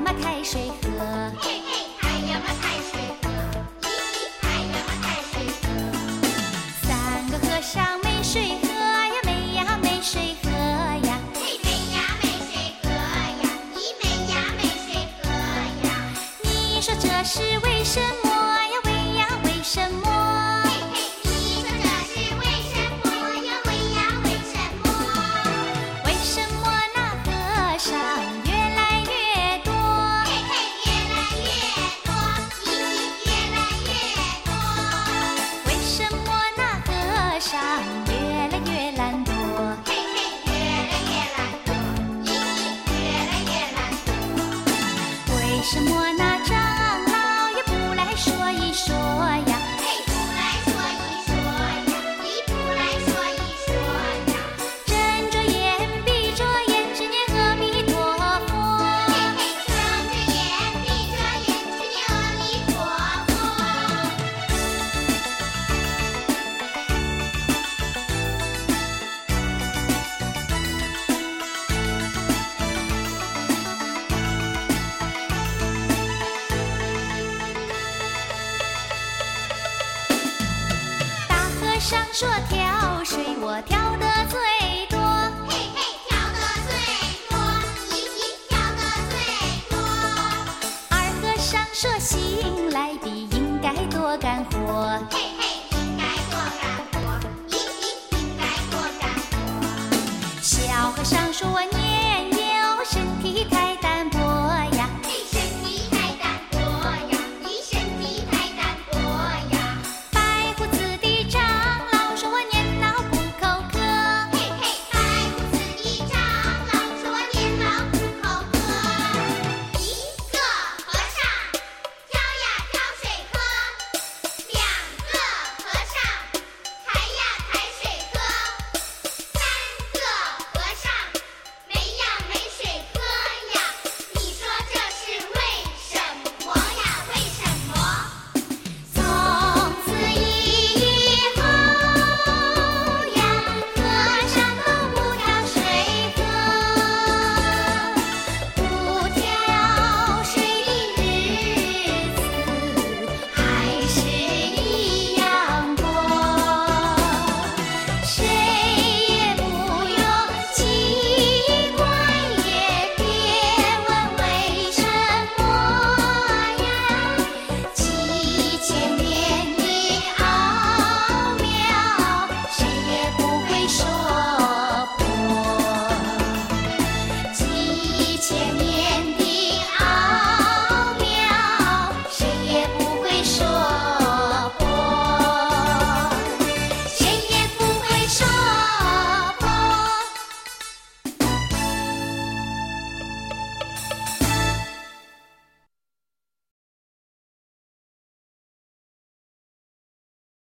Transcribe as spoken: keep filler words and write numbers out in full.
嘛太水河， 嘿嘿，太阳嘛太水河，咦咦，太阳嘛太水河。 三个和尚没水喝呀，没呀没水喝呀， 嘿，没呀没水喝呀，咦，没呀没水喝呀。 你说这是为什么呀？为呀为什么？ 嘿嘿，你说这是为什么呀？为呀为什么？ 为什么那和尚越来越多？ 嘿嘿，越来越多，咦咦，越来越多。 为什么那和尚越来越懒惰？ 嘿嘿，越来越懒惰，咦咦，越来越懒惰。 为什么那长老也不来说一说呀？ 嘿，不来说一说呀，咦，不来说一说呀。 睁着眼闭着眼，只念阿弥陀佛。 嘿嘿，睁着眼闭着眼，只念阿弥陀佛。 大和尚说天